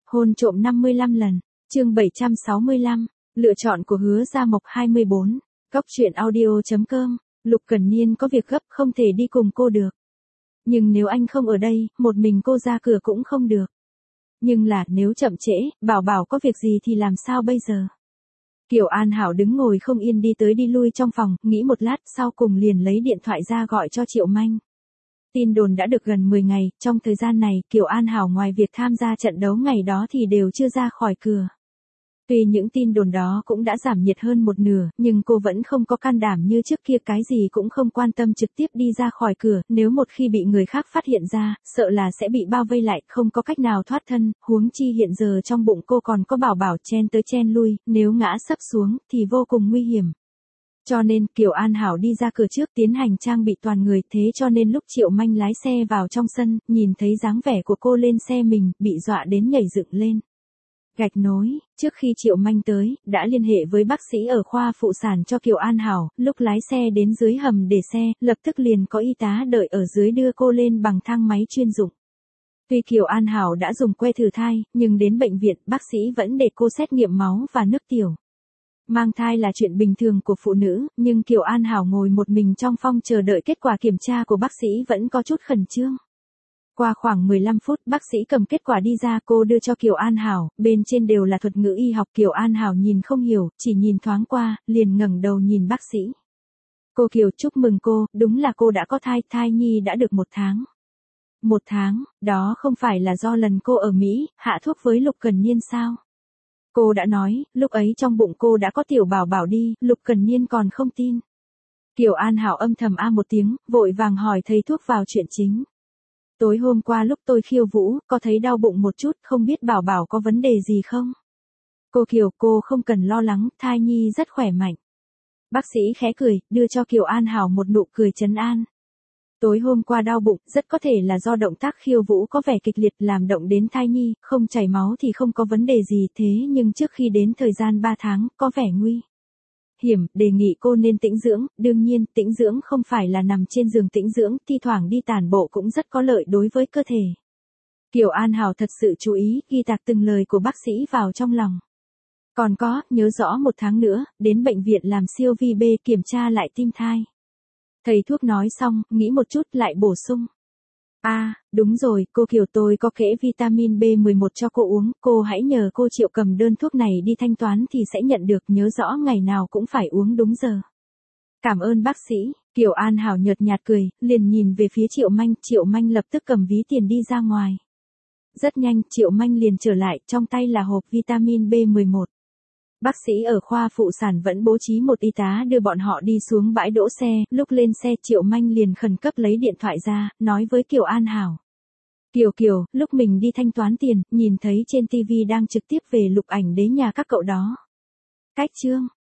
Hôn trộm 55 lần. Chương 765. Lựa chọn của Hứa Gia Mộc 24. Góc truyện audio.com. Lục Cẩn Niên có việc gấp không thể đi cùng cô được. Nhưng nếu anh không ở đây, một mình cô ra cửa cũng không được. Nhưng là nếu chậm trễ, Bảo Bảo có việc gì thì làm sao bây giờ? Kiều An Hảo đứng ngồi không yên đi tới đi lui trong phòng, nghĩ một lát sau cùng liền lấy điện thoại ra gọi cho Triệu Manh. Tin đồn đã được gần 10 ngày, trong thời gian này Kiều An Hảo ngoài việc tham gia trận đấu ngày đó thì đều chưa ra khỏi cửa. Tuy những tin đồn đó cũng đã giảm nhiệt hơn một nửa, nhưng cô vẫn không có can đảm như trước kia, cái gì cũng không quan tâm trực tiếp đi ra khỏi cửa, nếu một khi bị người khác phát hiện ra, sợ là sẽ bị bao vây lại, không có cách nào thoát thân, huống chi hiện giờ trong bụng cô còn có Bảo Bảo chen tới chen lui, nếu ngã sấp xuống, thì vô cùng nguy hiểm. Cho nên Kiều An Hảo đi ra cửa trước tiến hành trang bị toàn người, thế cho nên lúc Triệu Manh lái xe vào trong sân, nhìn thấy dáng vẻ của cô lên xe mình, bị dọa đến nhảy dựng lên. Gạch nối, trước khi Triệu Manh tới, đã liên hệ với bác sĩ ở khoa phụ sản cho Kiều An Hảo, lúc lái xe đến dưới hầm để xe, lập tức liền có y tá đợi ở dưới đưa cô lên bằng thang máy chuyên dụng. Tuy Kiều An Hảo đã dùng que thử thai, nhưng đến bệnh viện, bác sĩ vẫn để cô xét nghiệm máu và nước tiểu. Mang thai là chuyện bình thường của phụ nữ, nhưng Kiều An Hảo ngồi một mình trong phòng chờ đợi kết quả kiểm tra của bác sĩ vẫn có chút khẩn trương. Qua khoảng 15 phút, bác sĩ cầm kết quả đi ra, cô đưa cho Kiều An Hảo, bên trên đều là thuật ngữ y học. Kiều An Hảo nhìn không hiểu, chỉ nhìn thoáng qua, liền ngẩng đầu nhìn bác sĩ. Cô Kiều, chúc mừng cô, đúng là cô đã có thai, thai nhi đã được 1 tháng. 1 tháng, đó không phải là do lần cô ở Mỹ, hạ thuốc với Lục Cẩn Niên sao? Cô đã nói, lúc ấy trong bụng cô đã có tiểu Bảo Bảo đi, Lục Cẩn Niên còn không tin. Kiều An Hảo âm thầm a một tiếng, vội vàng hỏi thầy thuốc vào chuyện chính. Tối hôm qua lúc tôi khiêu vũ, có thấy đau bụng một chút, không biết Bảo Bảo có vấn đề gì không? Cô Kiều, cô không cần lo lắng, thai nhi rất khỏe mạnh. Bác sĩ khẽ cười, đưa cho Kiều An Hảo một nụ cười trấn an. Tối hôm qua đau bụng, rất có thể là do động tác khiêu vũ có vẻ kịch liệt làm động đến thai nhi, không chảy máu thì không có vấn đề gì, thế nhưng trước khi đến thời gian 3 tháng, có vẻ nguy hiểm, đề nghị cô nên tĩnh dưỡng, đương nhiên, tĩnh dưỡng không phải là nằm trên giường tĩnh dưỡng, thi thoảng đi tản bộ cũng rất có lợi đối với cơ thể. Kiều An Hảo thật sự chú ý, ghi tạc từng lời của bác sĩ vào trong lòng. Còn có, nhớ rõ 1 tháng nữa, đến bệnh viện làm siêu vi B kiểm tra lại tim thai. Thầy thuốc nói xong, nghĩ một chút lại bổ sung. Đúng rồi, cô Kiều, tôi có kẽ vitamin B11 cho cô uống, cô hãy nhờ cô Triệu cầm đơn thuốc này đi thanh toán thì sẽ nhận được, nhớ rõ ngày nào cũng phải uống đúng giờ. Cảm ơn bác sĩ. Kiều An Hảo nhợt nhạt cười, liền nhìn về phía Triệu Manh, Triệu Manh lập tức cầm ví tiền đi ra ngoài. Rất nhanh, Triệu Manh liền trở lại, trong tay là hộp vitamin B11. Bác sĩ ở khoa phụ sản vẫn bố trí một y tá đưa bọn họ đi xuống bãi đỗ xe, lúc lên xe Triệu Manh liền khẩn cấp lấy điện thoại ra, nói với Kiều An Hảo. Kiều, lúc mình đi thanh toán tiền, nhìn thấy trên TV đang trực tiếp về Lục Ảnh Đế nhà các cậu đó. Cách chương.